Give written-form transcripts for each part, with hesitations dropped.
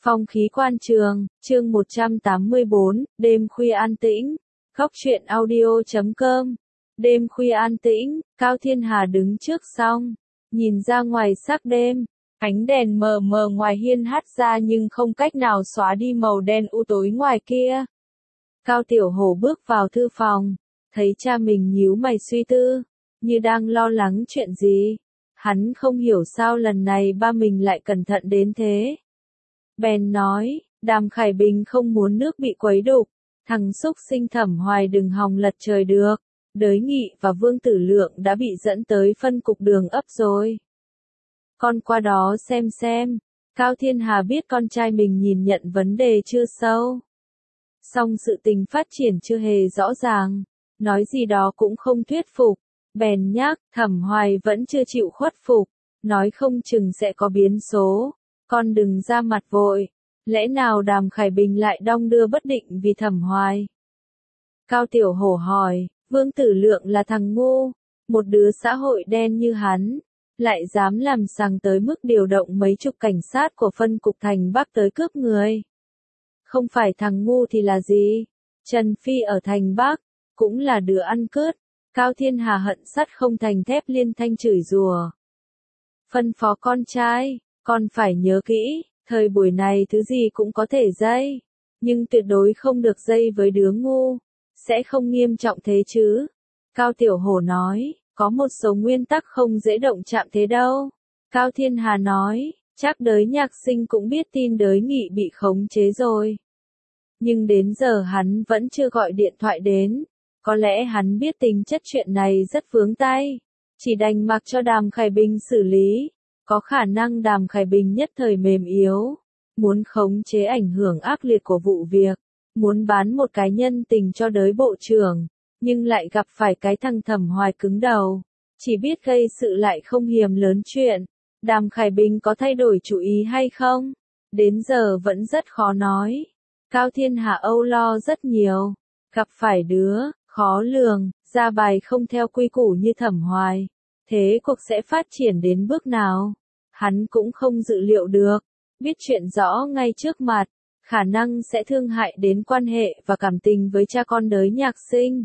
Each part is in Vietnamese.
Phong khí quan trường, chương 184, đêm khuya an tĩnh. Góc truyện audio.com. Đêm khuya an tĩnh, Cao Thiên Hà đứng trước song, nhìn ra ngoài sắc đêm, ánh đèn mờ mờ ngoài hiên hắt ra nhưng không cách nào xóa đi màu đen u tối ngoài kia. Cao Tiểu Hổ bước vào thư phòng, thấy cha mình nhíu mày suy tư, như đang lo lắng chuyện gì. Hắn không hiểu sao lần này ba mình lại cẩn thận đến thế. Bèn nói, Đàm Khải Bình không muốn nước bị quấy đục, thằng xúc sinh Thẩm Hoài đừng hòng lật trời được. Đới Nghị và Vương Tử Lượng đã bị dẫn tới phân cục đường ấp rồi. Con qua đó xem. Cao Thiên Hà biết con trai mình nhìn nhận vấn đề chưa sâu. Song sự tình phát triển chưa hề rõ ràng, nói gì đó cũng không thuyết phục. Bèn nhắc, Thẩm Hoài vẫn chưa chịu khuất phục, nói không chừng sẽ có biến số. Con đừng ra mặt vội, lẽ nào Đàm Khải Bình lại đong đưa bất định vì Thẩm Hoài? Cao Tiểu Hổ hỏi, Vương Tử Lượng là thằng ngu, một đứa xã hội đen như hắn, lại dám làm sằng tới mức điều động mấy chục cảnh sát của phân cục thành Bắc tới cướp người. Không phải thằng ngu thì là gì? Trần Phi ở thành Bắc, cũng là đứa ăn cướp. Cao Thiên Hà hận sắt không thành thép liên thanh chửi rủa. Phân phó con trai, con phải nhớ kỹ, thời buổi này thứ gì cũng có thể dây, nhưng tuyệt đối không được dây với đứa ngu, sẽ không nghiêm trọng thế chứ. Cao Tiểu Hổ nói, có một số nguyên tắc không dễ động chạm thế đâu. Cao Thiên Hà nói, chắc Đới Nhạc Sinh cũng biết tin Đới Nghị bị khống chế rồi. Nhưng đến giờ hắn vẫn chưa gọi điện thoại đến. Có lẽ hắn biết tính chất chuyện này rất vướng tay, chỉ đành mặc cho Đàm Khải Bình xử lý. Có khả năng Đàm Khải Bình nhất thời mềm yếu, muốn khống chế ảnh hưởng ác liệt của vụ việc, muốn bán một cái nhân tình cho Đới bộ trưởng, nhưng lại gặp phải cái thằng Thẩm Hoài cứng đầu, chỉ biết gây sự lại không hiềm lớn chuyện. Đàm Khải Bình có thay đổi chủ ý hay không? Đến giờ vẫn rất khó nói. Cao Thiên Hà âu lo rất nhiều, gặp phải đứa khó lường, ra bài không theo quy củ như Thẩm Hoài. Thế cuộc sẽ phát triển đến bước nào? Hắn cũng không dự liệu được, biết chuyện rõ ngay trước mặt, khả năng sẽ thương hại đến quan hệ và cảm tình với cha con Đới Nhạc Sinh.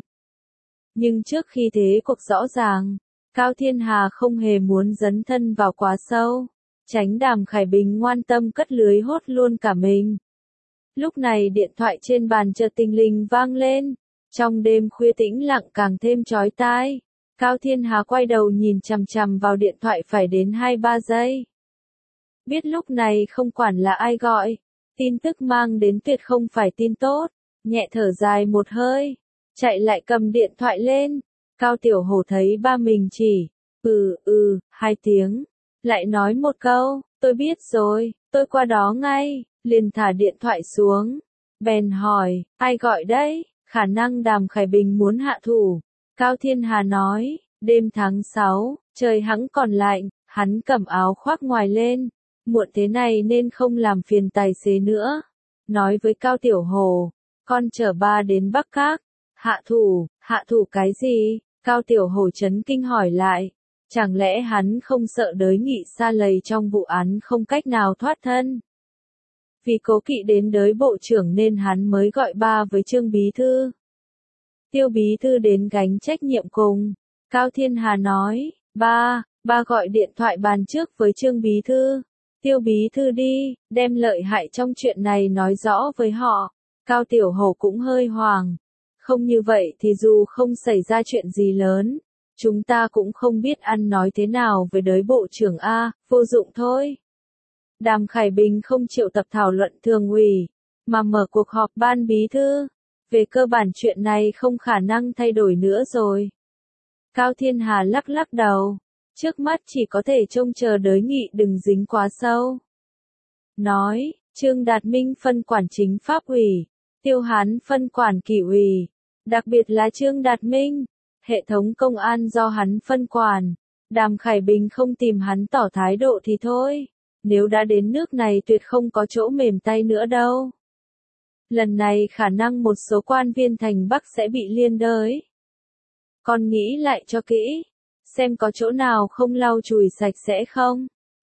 Nhưng trước khi thế cuộc rõ ràng, Cao Thiên Hà không hề muốn dấn thân vào quá sâu, tránh Đàm Khải Bình ngoan tâm cất lưới hốt luôn cả mình. Lúc này điện thoại trên bàn chợt tinh linh vang lên. Trong đêm khuya tĩnh lặng càng thêm chói tai, Cao Thiên Hà quay đầu nhìn chằm chằm vào điện thoại phải đến 2-3 giây. Biết lúc này không quản là ai gọi, tin tức mang đến tuyệt không phải tin tốt, nhẹ thở dài một hơi, chạy lại cầm điện thoại lên. Cao Tiểu Hổ thấy ba mình chỉ, 2 tiếng, lại nói một câu, tôi biết rồi, tôi qua đó ngay, liền thả điện thoại xuống, bèn hỏi, ai gọi đấy? Khả năng Đàm Khải Bình muốn hạ thủ. Cao Thiên Hà nói, đêm tháng 6, trời hẵng còn lạnh, hắn cầm áo khoác ngoài lên, muộn thế này nên không làm phiền tài xế nữa. Nói với Cao Tiểu Hổ, con chở ba đến Bắc Các. Hạ thủ cái gì? Cao Tiểu Hổ chấn kinh hỏi lại, chẳng lẽ hắn không sợ Đới Nghị sa lầy trong vụ án không cách nào thoát thân? Vì cố kỵ đến Đới bộ trưởng nên hắn mới gọi ba với Trương Bí Thư. Tiêu Bí Thư đến gánh trách nhiệm cùng. Cao Thiên Hà nói, ba gọi điện thoại bàn trước với Trương Bí Thư. Tiêu Bí Thư đi, đem lợi hại trong chuyện này nói rõ với họ. Cao Tiểu Hổ cũng hơi hoảng. Không như vậy thì dù không xảy ra chuyện gì lớn, chúng ta cũng không biết ăn nói thế nào với Đới bộ trưởng A, vô dụng thôi. Đàm Khải Bình không triệu tập thảo luận thường ủy, mà mở cuộc họp ban bí thư. Về cơ bản chuyện này không khả năng thay đổi nữa rồi. Cao Thiên Hà lắc đầu. Trước mắt chỉ có thể trông chờ Đới Nghị đừng dính quá sâu. Nói, Trương Đạt Minh phân quản chính pháp ủy, Tiêu Hán phân quản kỷ ủy. Đặc biệt là Trương Đạt Minh, hệ thống công an do hắn phân quản. Đàm Khải Bình không tìm hắn tỏ thái độ thì thôi. Nếu đã đến nước này tuyệt không có chỗ mềm tay nữa đâu. Lần này khả năng một số quan viên thành Bắc sẽ bị liên đới. Con nghĩ lại cho kỹ, xem có chỗ nào không lau chùi sạch sẽ không.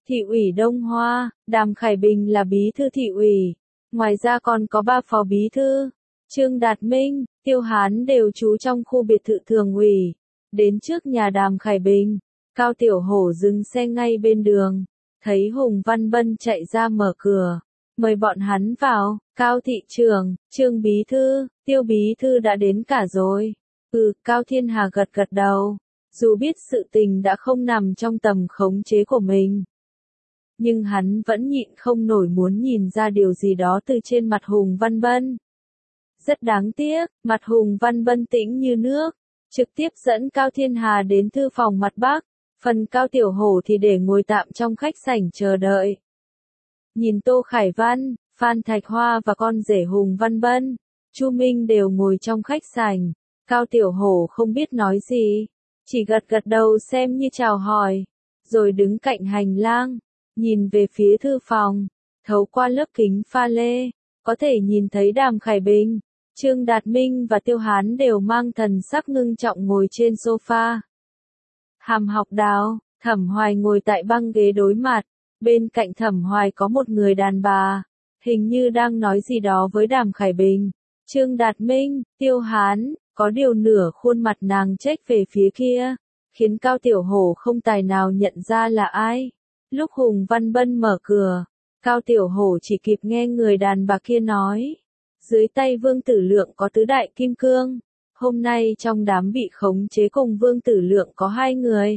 Thị ủy Đông Hoa, Đàm Khải Bình là bí thư thị ủy. Ngoài ra còn có 3 phó bí thư, Trương Đạt Minh, Tiêu Hán đều trú trong khu biệt thự thường ủy. Đến trước nhà Đàm Khải Bình, Cao Tiểu Hổ dừng xe ngay bên đường, thấy Hùng Văn Bân chạy ra mở cửa, mời bọn hắn vào. Cao thị trưởng, Trương bí thư, Tiêu bí thư đã đến cả rồi. Cao Thiên Hà gật gật đầu, dù biết sự tình đã không nằm trong tầm khống chế của mình, nhưng hắn vẫn nhịn không nổi muốn nhìn ra điều gì đó từ trên mặt Hùng Văn Bân. Rất đáng tiếc, mặt Hùng Văn Bân tĩnh như nước, trực tiếp dẫn Cao Thiên Hà đến thư phòng mặt Bắc, phần Cao Tiểu Hổ thì để ngồi tạm trong khách sảnh chờ đợi. Nhìn Tô Khải Văn, Phan Thạch Hoa và con rể Hùng Văn Bân, Chu Minh đều ngồi trong khách sảnh, Cao Tiểu Hổ không biết nói gì, chỉ gật gật đầu xem như chào hỏi, rồi đứng cạnh hành lang, nhìn về phía thư phòng, thấu qua lớp kính pha lê, có thể nhìn thấy Đàm Khải Bình, Trương Đạt Minh và Tiêu Hán đều mang thần sắc ngưng trọng ngồi trên sofa. Hàm Học Đào, Thẩm Hoài ngồi tại băng ghế đối mặt, bên cạnh Thẩm Hoài có một người đàn bà, hình như đang nói gì đó với Đàm Khải Bình. Trương Đạt Minh, Tiêu Hán, có điều nửa khuôn mặt nàng chếch về phía kia, khiến Cao Tiểu Hổ không tài nào nhận ra là ai. Lúc Hùng Văn Bân mở cửa, Cao Tiểu Hổ chỉ kịp nghe người đàn bà kia nói, dưới tay Vương Tử Lượng có tứ đại kim cương, hôm nay trong đám bị khống chế cùng Vương Tử Lượng có 2 người.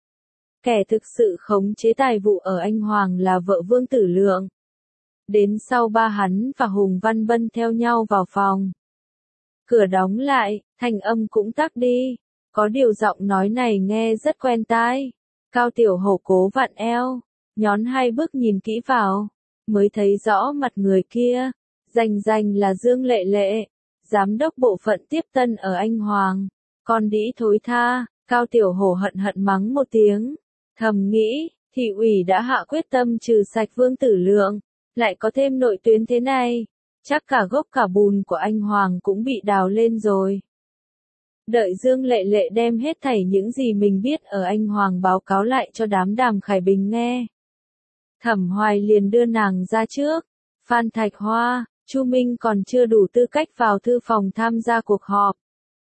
Kẻ thực sự khống chế tài vụ ở Anh Hoàng là vợ Vương Tử Lượng. Đến sau ba hắn và Hùng Văn Bân theo nhau vào phòng. Cửa đóng lại, thanh âm cũng tắt đi, có điều giọng nói này nghe rất quen tai. Cao Tiểu Hổ cố vặn eo, nhón 2 bước nhìn kỹ vào, mới thấy rõ mặt người kia, rành là Dương Lệ Lệ, giám đốc bộ phận tiếp tân ở Anh Hoàng. Con đĩ thối tha, Cao Tiểu Hổ hận hận mắng một tiếng, thầm nghĩ, thị ủy đã hạ quyết tâm trừ sạch Vương Tử Lượng, lại có thêm nội tuyến thế này, chắc cả gốc cả bùn của Anh Hoàng cũng bị đào lên rồi. Đợi Dương Lệ Lệ đem hết thảy những gì mình biết ở Anh Hoàng báo cáo lại cho đám Đàm Khải Bình nghe. Thẩm Hoài liền đưa nàng ra trước. Phan Thạch Hoa, Chu Minh còn chưa đủ tư cách vào thư phòng tham gia cuộc họp.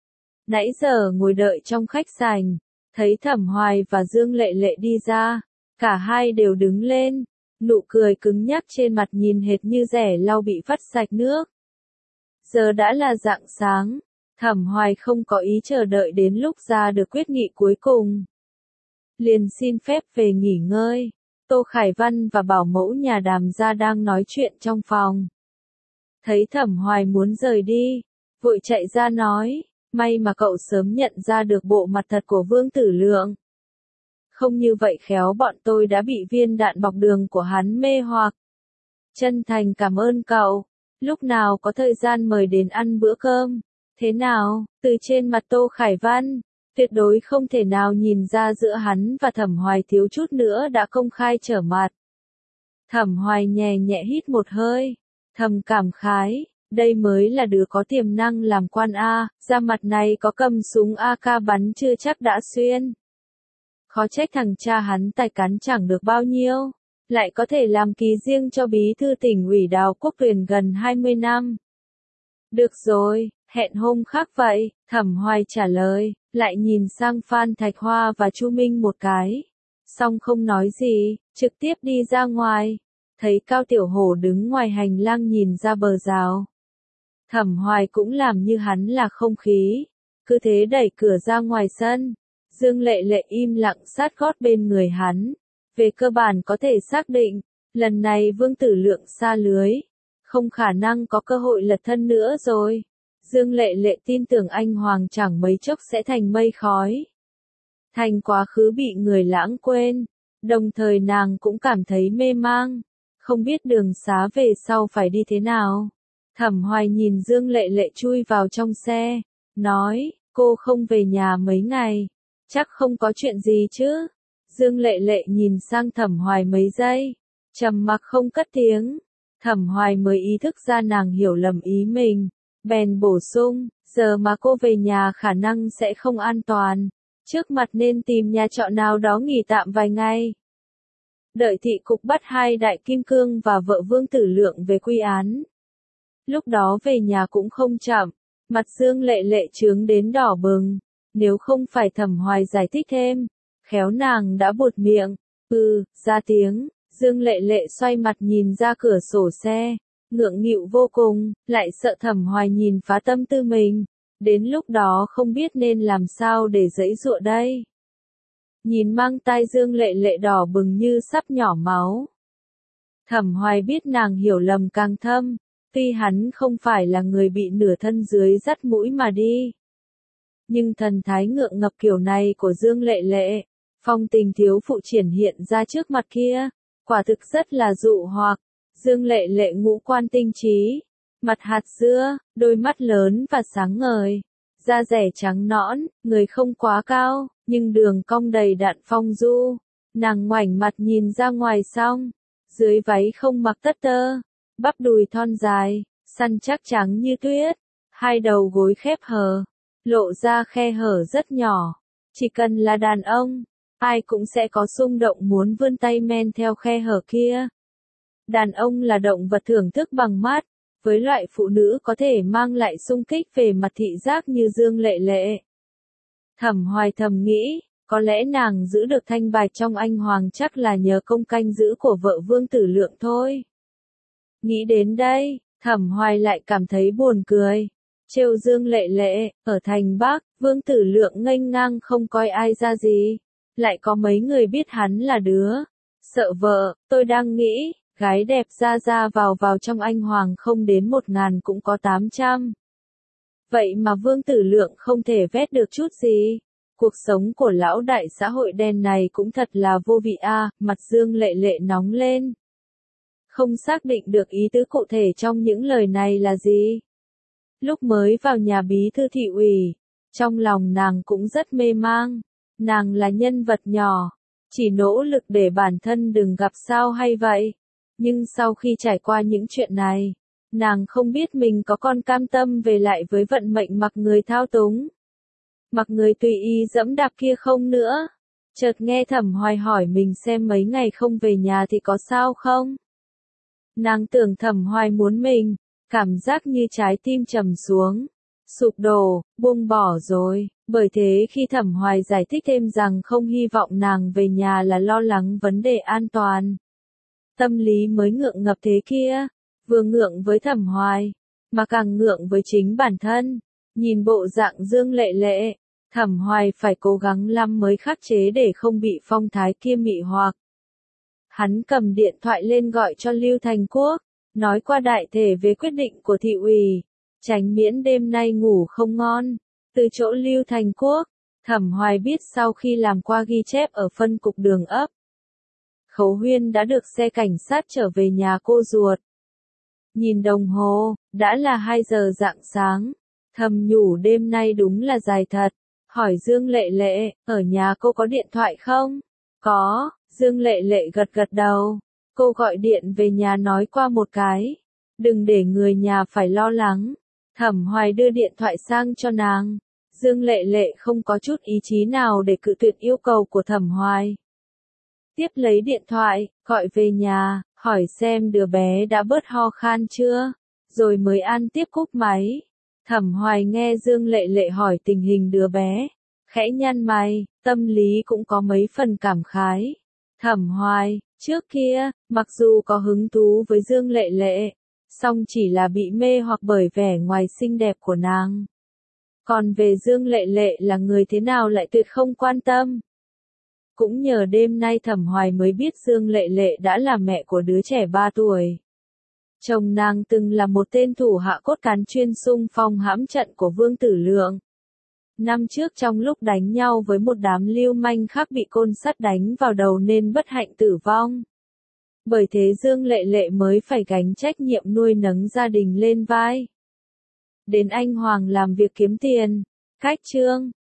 Nãy giờ ngồi đợi trong khách sảnh, thấy Thẩm Hoài và Dương Lệ Lệ đi ra, cả hai đều đứng lên, nụ cười cứng nhắc trên mặt nhìn hệt như rẻ lau bị vắt sạch nước. Giờ đã là rạng sáng, Thẩm Hoài không có ý chờ đợi đến lúc ra được quyết nghị cuối cùng. Liền xin phép về nghỉ ngơi. Tô Khải Văn và bảo mẫu nhà Đàm gia đang nói chuyện trong phòng. Thấy Thẩm Hoài muốn rời đi, vội chạy ra nói, may mà cậu sớm nhận ra được bộ mặt thật của Vương Tử Lượng. Không như vậy khéo bọn tôi đã bị viên đạn bọc đường của hắn mê hoặc. Chân thành cảm ơn cậu, lúc nào có thời gian mời đến ăn bữa cơm. Thế nào, từ trên mặt Tô Khải Văn, tuyệt đối không thể nào nhìn ra giữa hắn và Thẩm Hoài thiếu chút nữa đã công khai trở mặt. Thẩm Hoài nhẹ nhẹ hít một hơi, thầm cảm khái, đây mới là đứa có tiềm năng làm quan A, da mặt này có cầm súng AK bắn chưa chắc đã xuyên. Khó trách thằng cha hắn tài cán chẳng được bao nhiêu, lại có thể làm ký riêng cho bí thư tỉnh ủy Đào Quốc Tuyền gần 20 năm. Được rồi, hẹn hôm khác vậy, Thẩm Hoài trả lời, lại nhìn sang Phan Thạch Hoa và Chu Minh một cái. Xong không nói gì, trực tiếp đi ra ngoài, thấy Cao Tiểu Hổ đứng ngoài hành lang nhìn ra bờ rào. Thẩm Hoài cũng làm như hắn là không khí, cứ thế đẩy cửa ra ngoài sân. Dương Lệ Lệ im lặng sát gót bên người hắn. Về cơ bản có thể xác định, lần này Vương Tử Lượng sa lưới, không khả năng có cơ hội lật thân nữa rồi. Dương Lệ Lệ tin tưởng Anh Hoàng chẳng mấy chốc sẽ thành mây khói. Thành quá khứ bị người lãng quên, đồng thời nàng cũng cảm thấy mê mang, không biết đường xá về sau phải đi thế nào. Thẩm Hoài nhìn Dương Lệ Lệ chui vào trong xe, nói, cô không về nhà mấy ngày, chắc không có chuyện gì chứ. Dương Lệ Lệ nhìn sang Thẩm Hoài mấy giây, trầm mặc không cất tiếng. Thẩm Hoài mới ý thức ra nàng hiểu lầm ý mình, bèn bổ sung, giờ mà cô về nhà khả năng sẽ không an toàn, trước mặt nên tìm nhà trọ nào đó nghỉ tạm vài ngày. đợi thị cục bắt hai đại kim cương và vợ Vương Tử Lượng về quy án. Lúc đó về nhà cũng không chậm, mặt Dương Lệ Lệ chướng đến đỏ bừng, nếu không phải Thẩm Hoài giải thích thêm, khéo nàng đã buột miệng, ra tiếng. Dương Lệ Lệ xoay mặt nhìn ra cửa sổ xe, ngượng nghịu vô cùng, lại sợ Thẩm Hoài nhìn phá tâm tư mình, đến lúc đó không biết nên làm sao để giãy giụa đây. Nhìn mang tai Dương Lệ Lệ đỏ bừng như sắp nhỏ máu. Thẩm Hoài biết nàng hiểu lầm càng thâm, tuy hắn không phải là người bị nửa thân dưới dắt mũi mà đi. Nhưng thần thái ngượng ngập kiểu này của Dương Lệ Lệ, phong tình thiếu phụ triển hiện ra trước mặt kia, quả thực rất là dụ hoặc. Dương Lệ Lệ ngũ quan tinh trí, mặt hạt dưa, đôi mắt lớn và sáng ngời, da dẻ trắng nõn, người không quá cao, nhưng đường cong đầy đặn phong du. Nàng ngoảnh mặt nhìn ra ngoài xong, dưới váy không mặc tất tơ, bắp đùi thon dài, săn chắc trắng như tuyết, hai đầu gối khép hờ, lộ ra khe hở rất nhỏ. Chỉ cần là đàn ông, ai cũng sẽ có xung động muốn vươn tay men theo khe hở kia. Đàn ông là động vật thưởng thức bằng mắt, với loại phụ nữ có thể mang lại xung kích về mặt thị giác như Dương Lệ Lệ. Thẩm Hoài thầm nghĩ, có lẽ nàng giữ được thanh bạch trong anh hoàng chắc là nhờ công canh giữ của vợ Vương Tử Lượng thôi. Nghĩ đến đây, Thẩm Hoài lại cảm thấy buồn cười. Trêu Dương Lệ Lệ, ở thành Bắc, Vương Tử Lượng nghênh ngang không coi ai ra gì. Lại có mấy người biết hắn là đứa sợ vợ, tôi đang nghĩ, gái đẹp ra vào trong anh hoàng không đến 1.000 cũng có 800. Vậy mà Vương Tử Lượng không thể vét được chút gì. Cuộc sống của lão đại xã hội đen này cũng thật là vô vị a. Mặt Dương Lệ Lệ nóng lên. Không xác định được ý tứ cụ thể trong những lời này là gì. Lúc mới vào nhà bí thư thị ủy, trong lòng nàng cũng rất mê mang. Nàng là nhân vật nhỏ, chỉ nỗ lực để bản thân đừng gặp sao hay vậy. Nhưng sau khi trải qua những chuyện này, nàng không biết mình có còn cam tâm về lại với vận mệnh mặc người thao túng, mặc người tùy ý dẫm đạp kia không nữa. Chợt nghe Thẩm Hoài hỏi mình xem mấy ngày không về nhà thì có sao không. Nàng tưởng Thẩm Hoài muốn mình, cảm giác như trái tim trầm xuống, sụp đổ, buông bỏ rồi. Bởi thế khi Thẩm Hoài giải thích thêm rằng không hy vọng nàng về nhà là lo lắng vấn đề an toàn, tâm lý mới ngượng ngập thế kia, vừa ngượng với Thẩm Hoài, mà càng ngượng với chính bản thân. Nhìn bộ dạng Dương Lệ Lệ, Thẩm Hoài phải cố gắng lắm mới khắc chế để không bị phong thái kia mị hoặc. Hắn cầm điện thoại lên gọi cho Lưu Thành Quốc, nói qua đại thể về quyết định của thị ủy, tránh miễn đêm nay ngủ không ngon. Từ chỗ Lưu Thành Quốc, Thẩm Hoài biết sau khi làm qua ghi chép ở phân cục Đường ấp, Khấu Huyên đã được xe cảnh sát trở về nhà cô ruột. Nhìn đồng hồ, đã là 2 giờ rạng sáng, thầm nhủ đêm nay đúng là dài thật. Hỏi Dương Lệ Lệ, ở nhà cô có điện thoại không? Có, Dương Lệ Lệ gật gật đầu. Cô gọi điện về nhà nói qua một cái. Đừng để người nhà phải lo lắng. Thẩm Hoài đưa điện thoại sang cho nàng. Dương Lệ Lệ không có chút ý chí nào để cự tuyệt yêu cầu của Thẩm Hoài. Tiếp lấy điện thoại, gọi về nhà, hỏi xem đứa bé đã bớt ho khan chưa, rồi mới an tiếp cúp máy. Thẩm Hoài nghe Dương Lệ Lệ hỏi tình hình đứa bé, khẽ nhăn mày, tâm lý cũng có mấy phần cảm khái. Thẩm Hoài, trước kia, mặc dù có hứng thú với Dương Lệ Lệ, song chỉ là bị mê hoặc bởi vẻ ngoài xinh đẹp của nàng. Còn về Dương Lệ Lệ là người thế nào lại tuyệt không quan tâm. Cũng nhờ đêm nay Thẩm Hoài mới biết Dương Lệ Lệ đã là mẹ của đứa trẻ 3 tuổi. Chồng nàng từng là một tên thủ hạ cốt cán chuyên xung phong hãm trận của Vương Tử Lượng. Năm trước trong lúc đánh nhau với một đám lưu manh khác bị côn sắt đánh vào đầu nên bất hạnh tử vong. Bởi thế Dương Lệ Lệ mới phải gánh trách nhiệm nuôi nấng gia đình lên vai. Đến anh Hoàng làm việc kiếm tiền, cách trương,